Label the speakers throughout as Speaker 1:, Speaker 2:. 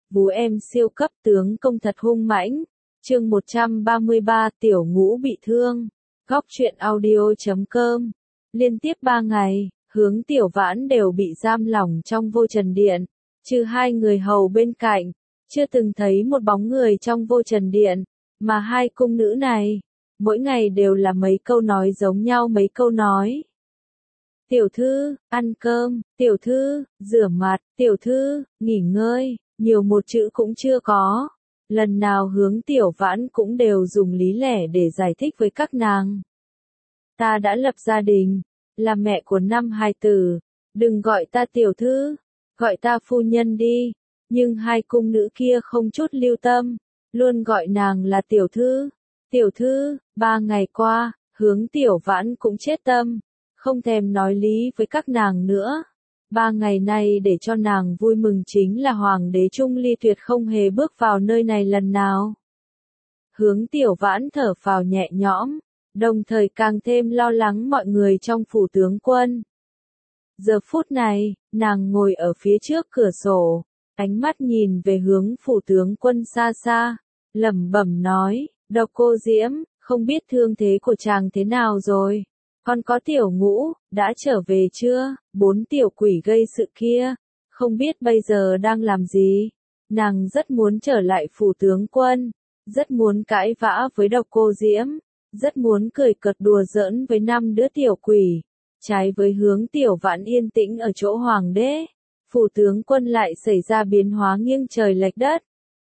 Speaker 1: Vú em siêu cấp tướng công thật hung mãnh. Chương 133 Tiểu Ngũ bị thương. Góc truyện audio.com. Liên tiếp 3 ngày, Hướng Tiểu Vãn đều bị giam lỏng trong Vô Trần Điện, trừ 2 người hầu bên cạnh, chưa từng thấy một bóng người trong Vô Trần Điện, mà 2 cung nữ này, mỗi ngày đều là mấy câu nói giống nhau mấy câu nói. Tiểu thư, ăn cơm, tiểu thư, rửa mặt, tiểu thư, nghỉ ngơi, nhiều một chữ cũng chưa có. Lần nào Hướng Tiểu Vãn cũng đều dùng lý lẽ để giải thích với các nàng. Ta đã lập gia đình, là mẹ của 5 hài tử, đừng gọi ta tiểu thư, gọi ta phu nhân đi. Nhưng 2 cung nữ kia không chút lưu tâm, luôn gọi nàng là tiểu thư. Tiểu thư, 3 ngày qua, Hướng Tiểu Vãn cũng chết tâm, không thèm nói lý với các nàng nữa. 3 ngày nay để cho nàng vui mừng chính là Hoàng đế Trung Ly tuyệt không hề bước vào nơi này lần nào. Hướng Tiểu Vãn thở phào nhẹ nhõm, đồng thời càng thêm lo lắng mọi người trong phủ tướng quân. Giờ phút này, nàng ngồi ở phía trước cửa sổ, ánh mắt nhìn về hướng phủ tướng quân xa xa, lẩm bẩm nói, Độc Cô Diễm, không biết thương thế của chàng thế nào rồi. Còn có Tiểu Ngũ, đã trở về chưa? 4 tiểu quỷ gây sự kia, không biết bây giờ đang làm gì? Nàng rất muốn trở lại phủ tướng quân, rất muốn cãi vã với Độc Cô Diễm, rất muốn cười cợt đùa giỡn với 5 đứa tiểu quỷ. Trái với Hướng Tiểu Vãn yên tĩnh ở chỗ hoàng đế, phủ tướng quân lại xảy ra biến hóa nghiêng trời lệch đất.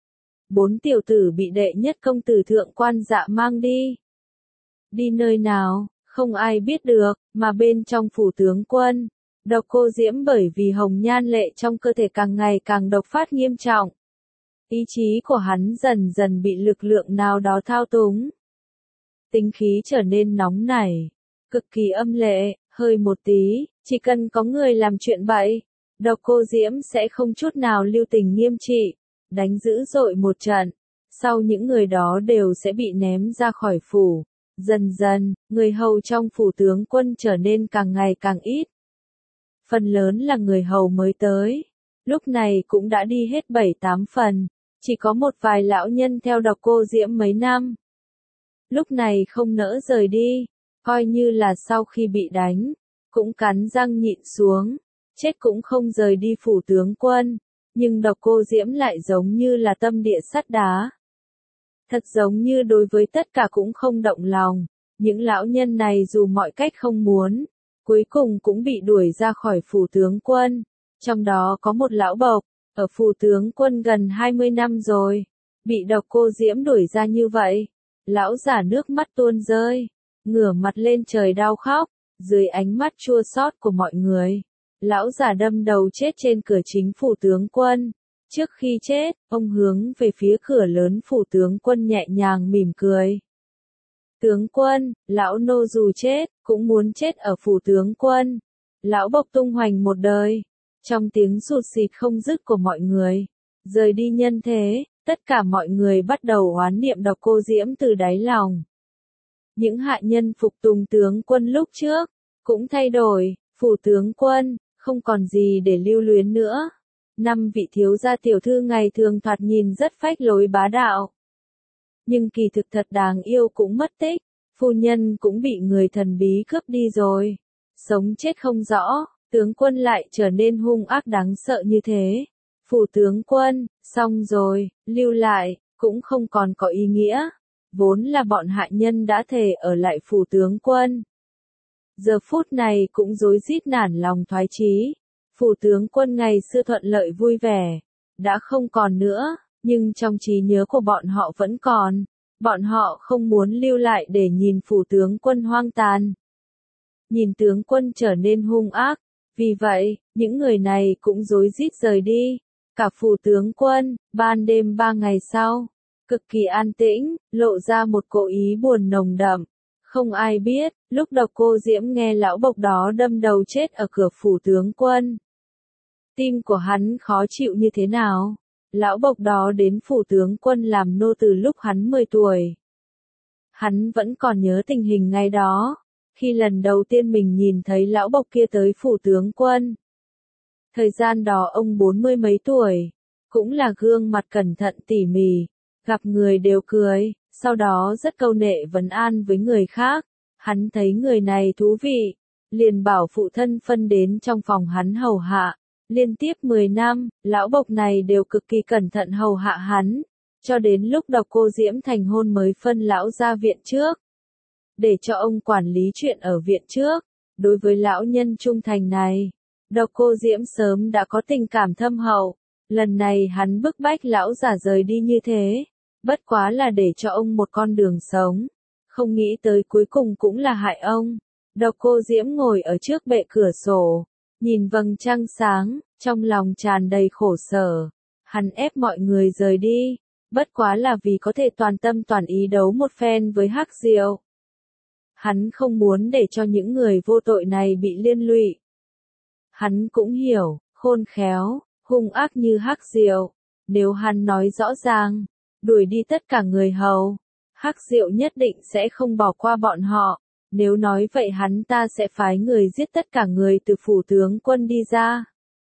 Speaker 1: 4 tiểu tử bị đệ nhất công tử thượng quan Dạ mang đi. Đi nơi nào? Không ai biết được, mà bên trong phủ tướng quân, Độc Cô Diễm bởi vì hồng nhan lệ trong cơ thể càng ngày càng độc phát nghiêm trọng. Ý chí của hắn dần dần bị lực lượng nào đó thao túng. Tính khí trở nên nóng nảy, cực kỳ âm lệ, hơi một tí, chỉ cần có người làm chuyện bậy, Độc Cô Diễm sẽ không chút nào lưu tình nghiêm trị, đánh dữ dội một trận, sau những người đó đều sẽ bị ném ra khỏi phủ. Dần dần, người hầu trong phủ tướng quân trở nên càng ngày càng ít. Phần lớn là người hầu mới tới, lúc này cũng đã đi hết 7-8 phần, chỉ có một vài lão nhân theo Độc Cô Diễm mấy năm. Lúc này không nỡ rời đi, coi như là sau khi bị đánh, cũng cắn răng nhịn xuống, chết cũng không rời đi phủ tướng quân, nhưng Độc Cô Diễm lại giống như là tâm địa sắt đá. Thật giống như đối với tất cả cũng không động lòng, những lão nhân này dù mọi cách không muốn, cuối cùng cũng bị đuổi ra khỏi phủ tướng quân. Trong đó có một lão bộc, ở phủ tướng quân gần 20 năm rồi, bị Độc Cô Diễm đuổi ra như vậy. Lão giả nước mắt tuôn rơi, ngửa mặt lên trời đau khóc, dưới ánh mắt chua xót của mọi người. Lão giả đâm đầu chết trên cửa chính phủ tướng quân. Trước khi chết, ông hướng về phía cửa lớn phủ tướng quân nhẹ nhàng mỉm cười. Tướng quân, lão nô dù chết, cũng muốn chết ở phủ tướng quân. Lão bộc tung hoành một đời. Trong tiếng sụt sịt không dứt của mọi người, rời đi nhân thế, tất cả mọi người bắt đầu oán niệm Độc Cô Diễm từ đáy lòng. Những hạ nhân phục tùng tướng quân lúc trước, cũng thay đổi, phủ tướng quân, không còn gì để lưu luyến nữa. 5 vị thiếu gia tiểu thư ngày thường thoạt nhìn rất phách lối bá đạo. Nhưng kỳ thực thật đáng yêu cũng mất tích, phu nhân cũng bị người thần bí cướp đi rồi. Sống chết không rõ, tướng quân lại trở nên hung ác đáng sợ như thế. Phủ tướng quân, xong rồi, lưu lại, cũng không còn có ý nghĩa. Vốn là bọn hạ nhân đã thề ở lại phủ tướng quân. Giờ phút này cũng rối rít nản lòng thoái chí. Phủ tướng quân ngày xưa thuận lợi vui vẻ, đã không còn nữa, nhưng trong trí nhớ của bọn họ vẫn còn. Bọn họ không muốn lưu lại để nhìn phủ tướng quân hoang tàn. Nhìn tướng quân trở nên hung ác, vì vậy, những người này cũng rối rít rời đi. Cả phủ tướng quân, ban đêm 3 ngày sau, cực kỳ an tĩnh, lộ ra một cỗ ý buồn nồng đậm. Không ai biết, lúc Độc Cô Diễm nghe lão bộc đó đâm đầu chết ở cửa phủ tướng quân. Tim của hắn khó chịu như thế nào? Lão bộc đó đến phủ tướng quân làm nô từ lúc hắn 10 tuổi. Hắn vẫn còn nhớ tình hình ngày đó, khi lần đầu tiên mình nhìn thấy lão bộc kia tới phủ tướng quân. Thời gian đó ông 40 mấy tuổi, cũng là gương mặt cẩn thận tỉ mỉ, gặp người đều cười, sau đó rất câu nệ vấn an với người khác. Hắn thấy người này thú vị, liền bảo phụ thân phân đến trong phòng hắn hầu hạ. Liên tiếp 10 năm, lão bộc này đều cực kỳ cẩn thận hầu hạ hắn, cho đến lúc Độc Cô Diễm thành hôn mới phân lão ra viện trước, để cho ông quản lý chuyện ở viện trước. Đối với lão nhân trung thành này, Độc Cô Diễm sớm đã có tình cảm thâm hậu, lần này hắn bức bách lão giả rời đi như thế, bất quá là để cho ông một con đường sống, không nghĩ tới cuối cùng cũng là hại ông. Độc Cô Diễm ngồi ở trước bệ cửa sổ, nhìn vầng trăng sáng, trong lòng tràn đầy khổ sở. Hắn ép mọi người rời đi, bất quá là vì có thể toàn tâm toàn ý đấu một phen với Hắc Diệu. Hắn không muốn để cho những người vô tội này bị liên lụy. Hắn cũng hiểu, khôn khéo, hung ác như Hắc Diệu, nếu hắn nói rõ ràng, đuổi đi tất cả người hầu, Hắc Diệu nhất định sẽ không bỏ qua bọn họ. Nếu nói vậy hắn ta sẽ phái người giết tất cả người từ phủ tướng quân đi ra.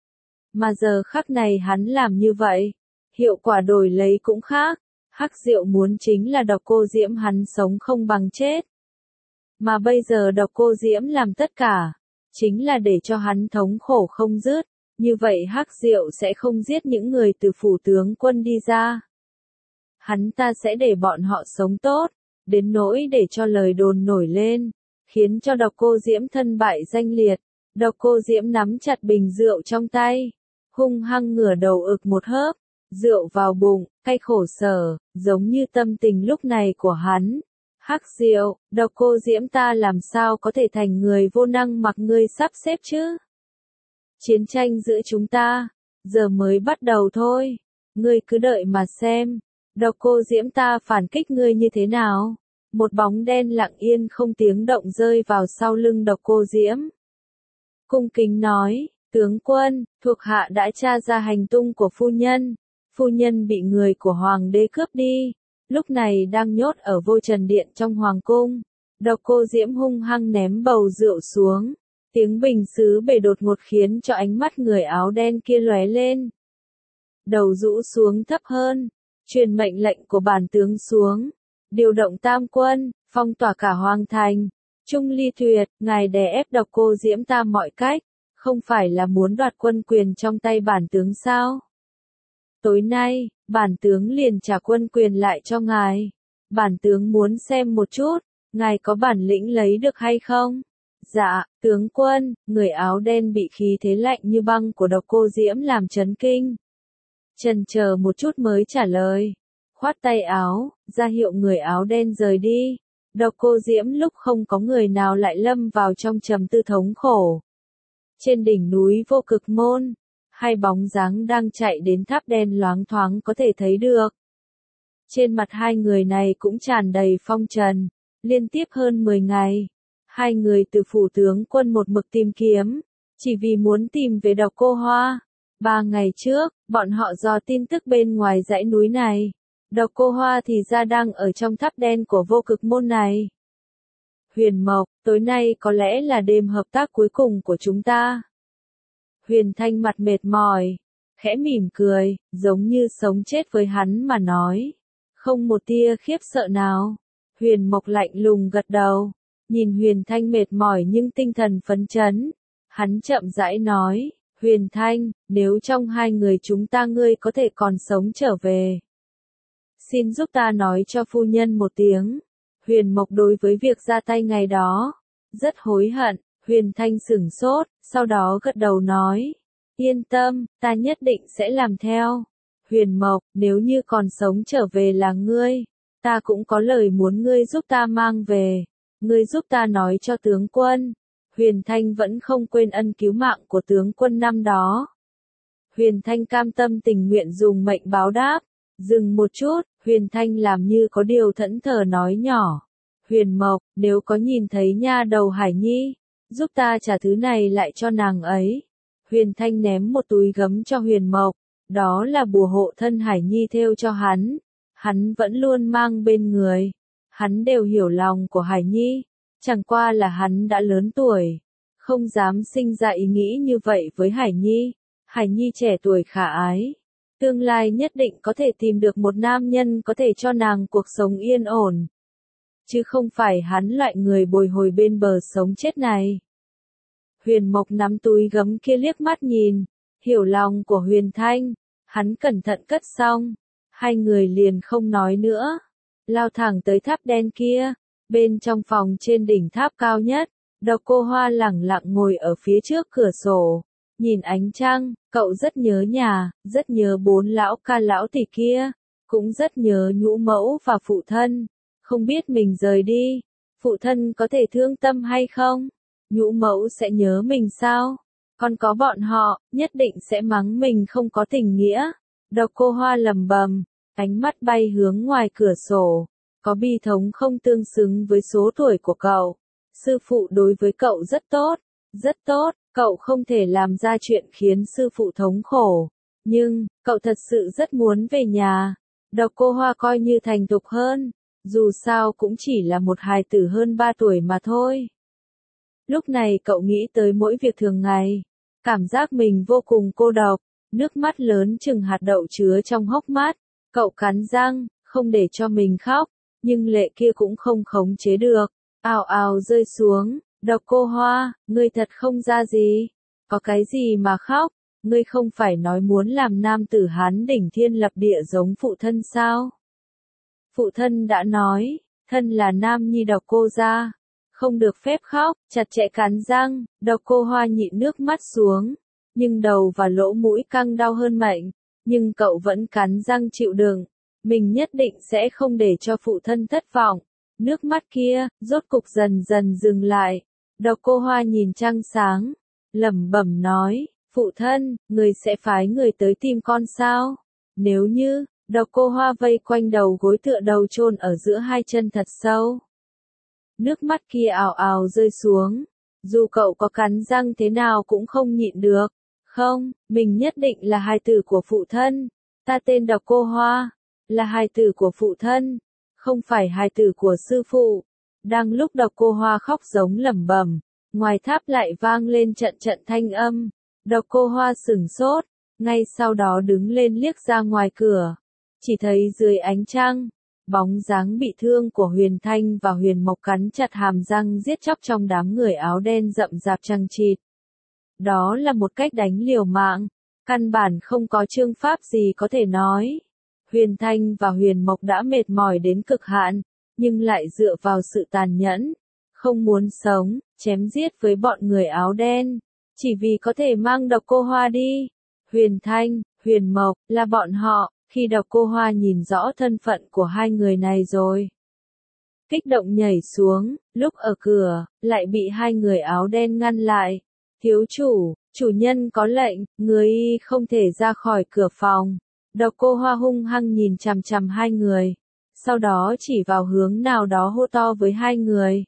Speaker 1: Mà giờ khắc này hắn làm như vậy, hiệu quả đổi lấy cũng khác. Hắc Diệu muốn chính là Độc Cô Diễm hắn sống không bằng chết. Mà bây giờ Độc Cô Diễm làm tất cả, chính là để cho hắn thống khổ không dứt. Như vậy Hắc Diệu sẽ không giết những người từ phủ tướng quân đi ra. Hắn ta sẽ để bọn họ sống tốt, đến nỗi để cho lời đồn nổi lên, khiến cho Độc Cô Diễm thân bại danh liệt. Độc Cô Diễm nắm chặt bình rượu trong tay, hung hăng ngửa đầu ực một hớp, rượu vào bụng, cay khổ sở, giống như tâm tình lúc này của hắn. Hắc Diệu, Độc Cô Diễm ta làm sao có thể thành người vô năng mặc ngươi sắp xếp chứ? Chiến tranh giữa chúng ta, giờ mới bắt đầu thôi, ngươi cứ đợi mà xem, Độc Cô Diễm ta phản kích ngươi như thế nào? Một bóng đen lặng yên không tiếng động rơi vào sau lưng Độc Cô Diễm. Cung kính nói, tướng quân, thuộc hạ đã tra ra hành tung của phu nhân bị người của hoàng đế cướp đi, lúc này đang nhốt ở Vô Trần Điện trong hoàng cung. Độc Cô Diễm hung hăng ném bầu rượu xuống, tiếng bình sứ bể đột ngột khiến cho ánh mắt người áo đen kia lóe lên. Đầu rũ xuống thấp hơn, truyền mệnh lệnh của bản tướng xuống, điều động tam quân, phong tỏa cả hoàng thành. Trung Ly Tuyệt, ngài đè ép Độc Cô Diễm ta mọi cách, không phải là muốn đoạt quân quyền trong tay bản tướng sao? Tối nay, bản tướng liền trả quân quyền lại cho ngài. Bản tướng muốn xem một chút, ngài có bản lĩnh lấy được hay không? Dạ, tướng quân, người áo đen bị khí thế lạnh như băng của Độc Cô Diễm làm chấn kinh. Chần chờ một chút mới trả lời, khoát tay áo, ra hiệu người áo đen rời đi. Độc Cô Diễm lúc không có người nào lại lâm vào trong trầm tư thống khổ. Trên đỉnh núi Vô Cực Môn, hai bóng dáng đang chạy đến tháp đen loáng thoáng có thể thấy được. Trên mặt hai người này cũng tràn đầy phong trần, liên tiếp hơn 10 ngày. Hai người từ phủ tướng quân một mực tìm kiếm, chỉ vì muốn tìm về Độc Cô Hoa. 3 ngày trước, bọn họ dò tin tức bên ngoài dãy núi này. Độc Cô Hoa thì ra đang ở trong tháp đen của Vô Cực Môn này. Huyền Mộc, tối nay có lẽ là đêm hợp tác cuối cùng của chúng ta. Huyền Thanh mặt mệt mỏi, khẽ mỉm cười, giống như sống chết với hắn mà nói. Không một tia khiếp sợ nào. Huyền Mộc lạnh lùng gật đầu, nhìn Huyền Thanh mệt mỏi nhưng tinh thần phấn chấn. Hắn chậm rãi nói, Huyền Thanh, nếu trong hai người chúng ta ngươi có thể còn sống trở về, xin giúp ta nói cho phu nhân một tiếng. Huyền Mộc đối với việc ra tay ngày đó, rất hối hận. Huyền Thanh sửng sốt, sau đó gật đầu nói, yên tâm, ta nhất định sẽ làm theo. Huyền Mộc, nếu như còn sống trở về là ngươi, ta cũng có lời muốn ngươi giúp ta mang về. Ngươi giúp ta nói cho tướng quân. Huyền Thanh vẫn không quên ân cứu mạng của tướng quân năm đó. Huyền Thanh cam tâm tình nguyện dùng mệnh báo đáp. Dừng một chút, Huyền Thanh làm như có điều thẫn thờ nói nhỏ. Huyền Mộc, nếu có nhìn thấy nha đầu Hải Nhi, giúp ta trả thứ này lại cho nàng ấy. Huyền Thanh ném một túi gấm cho Huyền Mộc, đó là bùa hộ thân Hải Nhi thêu cho hắn. Hắn vẫn luôn mang bên người. Hắn đều hiểu lòng của Hải Nhi, chẳng qua là hắn đã lớn tuổi, không dám sinh ra ý nghĩ như vậy với Hải Nhi. Hải Nhi trẻ tuổi khả ái, Tương lai nhất định có thể tìm được một nam nhân có thể cho nàng cuộc sống yên ổn. Chứ không phải hắn loại người bồi hồi bên bờ sống chết này. Huyền Mộc nắm túi gấm kia liếc mắt nhìn, hiểu lòng của Huyền Thanh, hắn cẩn thận cất xong, hai người liền không nói nữa, lao thẳng tới tháp đen kia, bên trong phòng trên đỉnh tháp cao nhất, Độc Cô Hoa lẳng lặng ngồi ở phía trước cửa sổ, nhìn ánh trăng, cậu rất nhớ nhà, rất nhớ bốn lão ca lão tỷ kia, cũng rất nhớ nhũ mẫu và phụ thân, không biết mình rời đi, phụ thân có thể thương tâm hay không? Nhũ mẫu sẽ nhớ mình sao? Còn có bọn họ, nhất định sẽ mắng mình không có tình nghĩa. Độc Cô Hoa lầm bầm, ánh mắt bay hướng ngoài cửa sổ, có bi thống không tương xứng với số tuổi của cậu. Sư phụ đối với cậu rất tốt, cậu không thể làm ra chuyện khiến sư phụ thống khổ. Nhưng, cậu thật sự rất muốn về nhà. Độc Cô Hoa coi như thành thục hơn, dù sao cũng chỉ là một hài tử hơn 3 tuổi mà thôi. Lúc này cậu nghĩ tới mỗi việc thường ngày, cảm giác mình vô cùng cô độc, nước mắt lớn chừng hạt đậu chứa trong hốc mắt, cậu cắn răng, không để cho mình khóc, nhưng lệ kia cũng không khống chế được, ào ào rơi xuống. Độc Cô Hoa, ngươi thật không ra gì, có cái gì mà khóc, ngươi không phải nói muốn làm nam tử Hán đỉnh thiên lập địa giống phụ thân sao? Phụ thân đã nói, thân là nam nhi Độc Cô gia, không được phép khóc, chặt chẽ cắn răng, Độc Cô Hoa nhịn nước mắt xuống, nhưng đầu và lỗ mũi căng đau hơn mệnh, nhưng cậu vẫn cắn răng chịu đựng, mình nhất định sẽ không để cho phụ thân thất vọng. Nước mắt kia, rốt cục dần dần dừng lại, Độc Cô Hoa nhìn trăng sáng, lẩm bẩm nói, phụ thân, người sẽ phái người tới tìm con sao? Nếu như, Độc Cô Hoa vây quanh đầu gối tựa đầu chôn ở giữa hai chân thật sâu. Nước mắt kia ào ào rơi xuống, dù cậu có cắn răng thế nào cũng không nhịn được. Không, mình nhất định là hài tử của phụ thân, ta tên Độc Cô Hoa, là hài tử của phụ thân, không phải hài tử của sư phụ. Đang lúc Độc Cô Hoa khóc giống lẩm bẩm, ngoài tháp lại vang lên trận trận thanh âm. Độc Cô Hoa sửng sốt, ngay sau đó đứng lên liếc ra ngoài cửa, chỉ thấy dưới ánh trăng, bóng dáng bị thương của Huyền Thanh và Huyền Mộc cắn chặt hàm răng giết chóc trong đám người áo đen rậm rạp chằng chịt. Đó là một cách đánh liều mạng, căn bản không có chương pháp gì có thể nói. Huyền Thanh và Huyền Mộc đã mệt mỏi đến cực hạn, nhưng lại dựa vào sự tàn nhẫn, không muốn sống, chém giết với bọn người áo đen, chỉ vì có thể mang Độc Cô Hoa đi. Huyền Thanh, Huyền Mộc, là bọn họ, khi Độc Cô Hoa nhìn rõ thân phận của hai người này rồi. Kích động nhảy xuống, lúc ở cửa, lại bị hai người áo đen ngăn lại. Thiếu chủ, chủ nhân có lệnh, người không thể ra khỏi cửa phòng. Độc Cô Hoa hung hăng nhìn chằm chằm hai người, sau đó chỉ vào hướng nào đó hô to với hai người.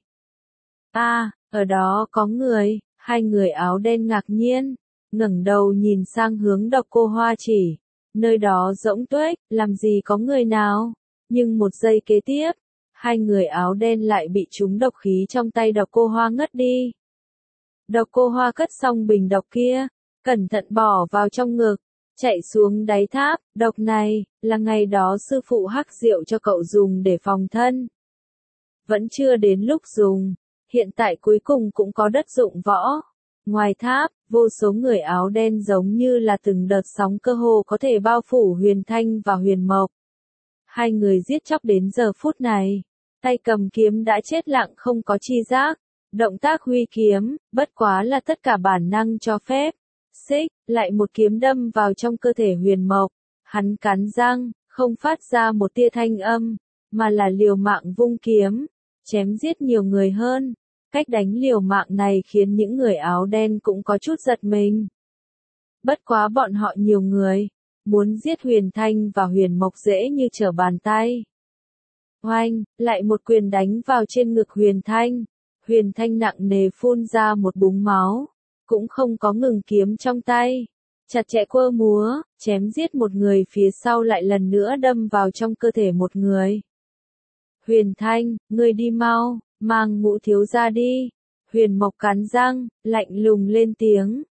Speaker 1: Ở đó có người, hai người áo đen ngạc nhiên, ngẩng đầu nhìn sang hướng Độc Cô Hoa chỉ, nơi đó rỗng tuếch, làm gì có người nào, nhưng một giây kế tiếp, hai người áo đen lại bị trúng độc khí trong tay Độc Cô Hoa ngất đi. Độc Cô Hoa cất xong bình độc kia, cẩn thận bỏ vào trong ngực, chạy xuống đáy tháp. Độc này, là ngày đó sư phụ hắc rượu cho cậu dùng để phòng thân. Vẫn chưa đến lúc dùng, hiện tại cuối cùng cũng có đất dụng võ. Ngoài tháp, vô số người áo đen giống như là từng đợt sóng cơ hồ có thể bao phủ Huyền Thanh và Huyền Mộc. Hai người giết chóc đến giờ phút này, tay cầm kiếm đã chết lặng không có chi giác. Động tác huy kiếm, bất quá là tất cả bản năng cho phép. Xích, lại một kiếm đâm vào trong cơ thể Huyền Mộc. Hắn cắn răng, không phát ra một tia thanh âm, mà là liều mạng vung kiếm, chém giết nhiều người hơn. Cách đánh liều mạng này khiến những người áo đen cũng có chút giật mình. Bất quá bọn họ nhiều người, muốn giết Huyền Thanh và Huyền Mộc dễ như trở bàn tay. Oanh, lại một quyền đánh vào trên ngực Huyền Thanh. Huyền Thanh nặng nề phun ra một búng máu, cũng không có ngừng kiếm trong tay. Chặt chẽ quơ múa, chém giết một người phía sau lại lần nữa đâm vào trong cơ thể một người. Huyền Thanh, ngươi đi mau, mang Ngũ thiếu gia đi. Huyền Mộc cắn răng, lạnh lùng lên tiếng.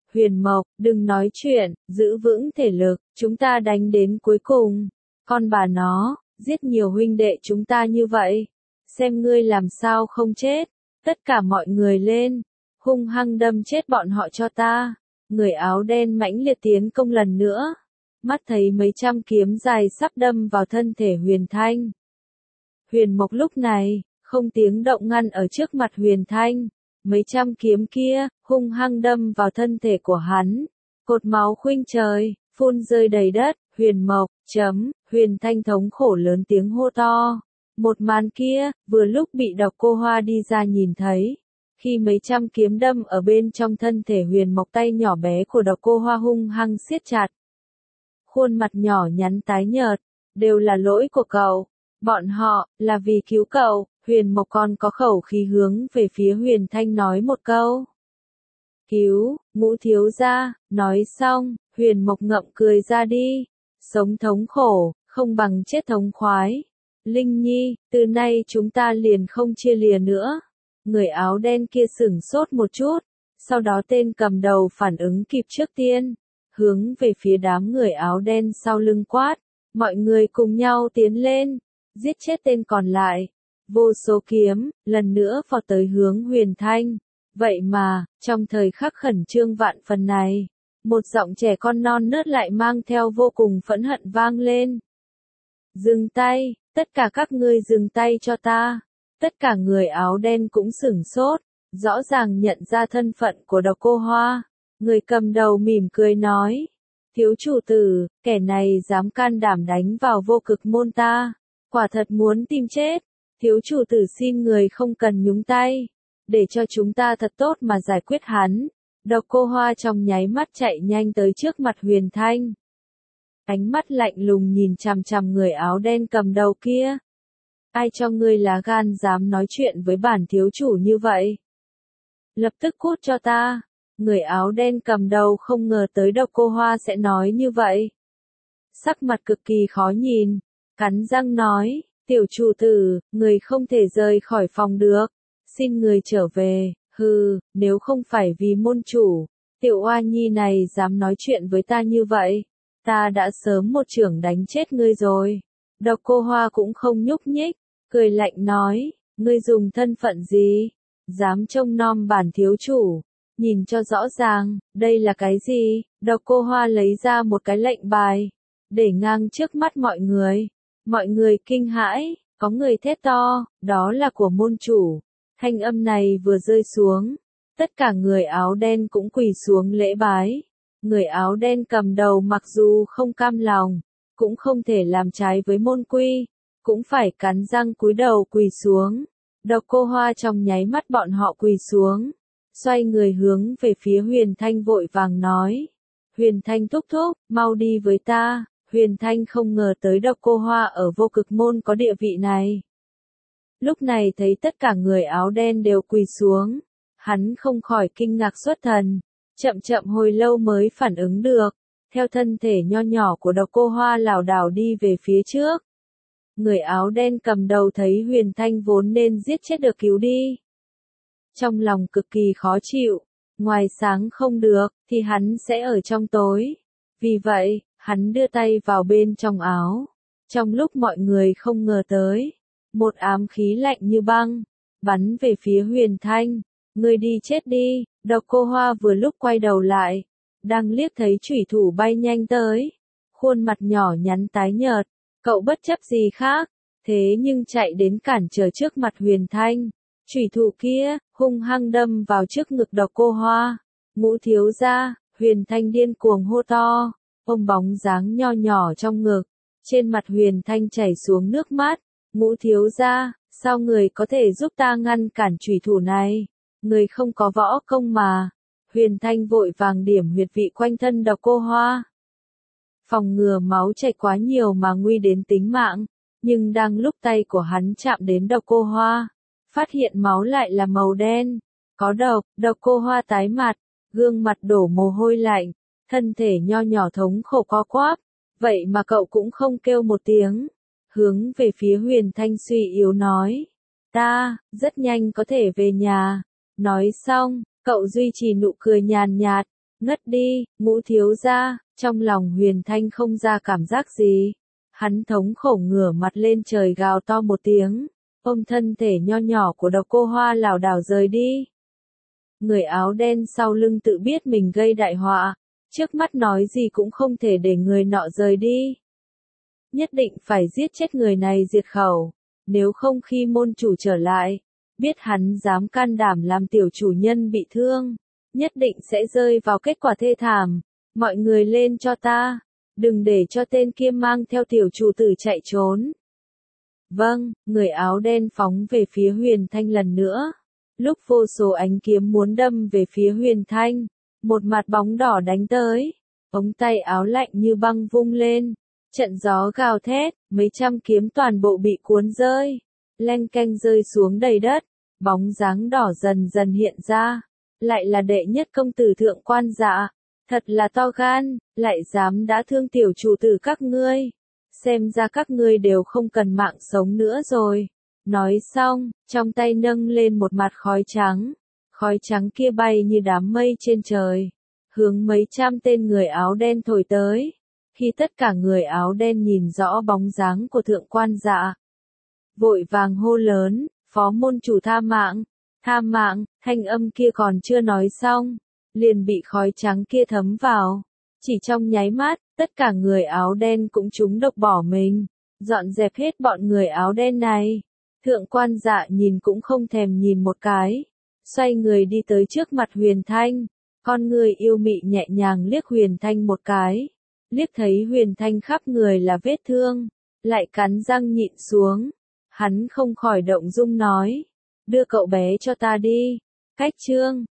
Speaker 1: Huyền Mộc, đừng nói chuyện, giữ vững thể lực, chúng ta đánh đến cuối cùng. Con bà nó, giết nhiều huynh đệ chúng ta như vậy. Xem ngươi làm sao không chết. Tất cả mọi người lên. Hung hăng đâm chết bọn họ cho ta. Người áo đen mãnh liệt tiến công lần nữa. Mắt thấy mấy trăm kiếm dài sắp đâm vào thân thể Huyền Thanh. Huyền Mộc lúc này, không tiếng động ngăn ở trước mặt Huyền Thanh. Mấy trăm kiếm kia, hung hăng đâm vào thân thể của hắn. Cột máu khuynh trời, phun rơi đầy đất, Huyền Mộc, Huyền Thanh thống khổ lớn tiếng hô to. Một màn kia, vừa lúc bị Độc Cô Hoa đi ra nhìn thấy. Khi mấy trăm kiếm đâm ở bên trong thân thể Huyền Mộc, tay nhỏ bé của Độc Cô Hoa hung hăng siết chặt. Khuôn mặt nhỏ nhắn tái nhợt, đều là lỗi của cậu. Bọn họ, là vì cứu cậu. Huyền Mộc còn có khẩu khí hướng về phía Huyền Thanh nói một câu. Cứu, Ngũ thiếu gia, nói xong, Huyền Mộc ngậm cười ra đi. Sống thống khổ, không bằng chết thống khoái. Linh Nhi, từ nay chúng ta liền không chia lìa nữa. Người áo đen kia sửng sốt một chút, sau đó tên cầm đầu phản ứng kịp trước tiên, hướng về phía đám người áo đen sau lưng quát. Mọi người cùng nhau tiến lên, giết chết tên còn lại. Vô số kiếm, lần nữa vọt tới hướng Huyền Thanh. Vậy mà, trong thời khắc khẩn trương vạn phần này, một giọng trẻ con non nớt lại mang theo vô cùng phẫn hận vang lên. Dừng tay, tất cả các ngươi dừng tay cho ta. Tất cả người áo đen cũng sửng sốt, rõ ràng nhận ra thân phận của Độc Cô Hoa. Người cầm đầu mỉm cười nói. Thiếu chủ tử, kẻ này dám can đảm đánh vào Vô Cực môn ta. Quả thật muốn tìm chết. Thiếu chủ tử xin người không cần nhúng tay, để cho chúng ta thật tốt mà giải quyết hắn. Độc Cô Hoa trong nháy mắt chạy nhanh tới trước mặt Huyền Thanh. Ánh mắt lạnh lùng nhìn chằm chằm người áo đen cầm đầu kia. Ai cho ngươi lá gan dám nói chuyện với bản thiếu chủ như vậy? Lập tức cút cho ta. Người áo đen cầm đầu không ngờ tới Độc Cô Hoa sẽ nói như vậy. Sắc mặt cực kỳ khó nhìn, cắn răng nói. Tiểu chủ tử, người không thể rời khỏi phòng được. Xin người trở về, hừ, nếu không phải vì môn chủ, tiểu oa nhi này dám nói chuyện với ta như vậy. Ta đã sớm một chưởng đánh chết ngươi rồi. Độc Cô Hoa cũng không nhúc nhích, cười lạnh nói, ngươi dùng thân phận gì? Dám trông nom bản thiếu chủ. Nhìn cho rõ ràng, đây là cái gì? Độc Cô Hoa lấy ra một cái lệnh bài, để ngang trước mắt mọi người. Mọi người kinh hãi, có người thét to, đó là của môn chủ. Thanh âm này vừa rơi xuống, tất cả người áo đen cũng quỳ xuống lễ bái. Người áo đen cầm đầu mặc dù không cam lòng, cũng không thể làm trái với môn quy, cũng phải cắn răng cúi đầu quỳ xuống. Độc Cô Hoa trong nháy mắt bọn họ quỳ xuống, xoay người hướng về phía Huyền Thanh vội vàng nói. Huyền Thanh thúc thúc, mau đi với ta. Huyền Thanh không ngờ tới Độc Cô Hoa ở Vô Cực môn có địa vị này. Lúc này thấy tất cả người áo đen đều quỳ xuống, hắn không khỏi kinh ngạc xuất thần, chậm chậm hồi lâu mới phản ứng được, theo thân thể nho nhỏ của Độc Cô Hoa lảo đảo đi về phía trước. Người áo đen cầm đầu thấy Huyền Thanh vốn nên giết chết được cứu đi. Trong lòng cực kỳ khó chịu, ngoài sáng không được, thì hắn sẽ ở trong tối. Vì vậy, hắn đưa tay vào bên trong áo. Trong lúc mọi người không ngờ tới, một ám khí lạnh như băng, bắn về phía Huyền Thanh. Ngươi đi chết đi. Độc Cô Hoa vừa lúc quay đầu lại, đang liếc thấy chủy thủ bay nhanh tới. Khuôn mặt nhỏ nhắn tái nhợt, cậu bất chấp gì khác, thế nhưng chạy đến cản trở trước mặt Huyền Thanh. Chủy thủ kia, hung hăng đâm vào trước ngực Độc Cô Hoa. Ngũ thiếu gia, Huyền Thanh điên cuồng hô to, ôm bóng dáng nho nhỏ trong ngực. Trên mặt Huyền Thanh chảy xuống nước mắt. Ngũ thiếu gia, sao người có thể giúp ta ngăn cản chủy thủ này? Người không có võ công mà. Huyền Thanh vội vàng điểm huyệt vị quanh thân Độc Cô Hoa. Phòng ngừa máu chảy quá nhiều mà nguy đến tính mạng. Nhưng đang lúc tay của hắn chạm đến Độc Cô Hoa, phát hiện máu lại là màu đen. Có độc. Độc Cô Hoa tái mặt, gương mặt đổ mồ hôi lạnh, thân thể nho nhỏ thống khổ co quắp. Vậy mà cậu cũng không kêu một tiếng. Hướng về phía Huyền Thanh suy yếu nói. Ta, rất nhanh có thể về nhà. Nói xong, cậu duy trì nụ cười nhàn nhạt, Ngất đi, Ngũ thiếu gia, trong lòng Huyền Thanh không ra cảm giác gì. Hắn thống khổ ngửa mặt lên trời gào to một tiếng, ôm thân thể nho nhỏ của Độc Cô Hoa lảo đảo rời đi. Người áo đen sau lưng tự biết mình gây đại họa, trước mắt nói gì cũng không thể để người nọ rời đi. Nhất định phải giết chết người này diệt khẩu, nếu không khi môn chủ trở lại, biết hắn dám can đảm làm tiểu chủ nhân bị thương, nhất định sẽ rơi vào kết quả thê thảm. Mọi người lên cho ta, đừng để cho tên kia mang theo tiểu chủ tử chạy trốn. Vâng, người áo đen phóng về phía Huyền Thanh lần nữa. Lúc vô số ánh kiếm muốn đâm về phía Huyền Thanh, một mặt bóng đỏ đánh tới, ống tay áo lạnh như băng vung lên, trận gió gào thét, mấy trăm kiếm toàn bộ bị cuốn rơi, leng keng rơi xuống đầy đất, bóng dáng đỏ dần dần hiện ra, lại là đệ nhất công tử Thượng Quan Dạ, thật là to gan, lại dám đã thương tiểu chủ tử các ngươi, xem ra các ngươi đều không cần mạng sống nữa rồi. Nói xong, trong tay nâng lên một mặt khói trắng kia bay như đám mây trên trời, hướng mấy trăm tên người áo đen thổi tới. Khi tất cả người áo đen nhìn rõ bóng dáng của Thượng Quan Dạ, vội vàng hô lớn, phó môn chủ tha mạng, thanh âm kia còn chưa nói xong, liền bị khói trắng kia thấm vào. Chỉ trong nháy mắt, tất cả người áo đen cũng trúng độc bỏ mình, dọn dẹp hết bọn người áo đen này. Thượng Quan Dạ nhìn cũng không thèm nhìn một cái, xoay người đi tới trước mặt Huyền Thanh, con người yêu mị nhẹ nhàng liếc Huyền Thanh một cái, liếc thấy Huyền Thanh khắp người là vết thương, lại cắn răng nhịn xuống, hắn không khỏi động dung nói, đưa cậu bé cho ta đi. Cách chương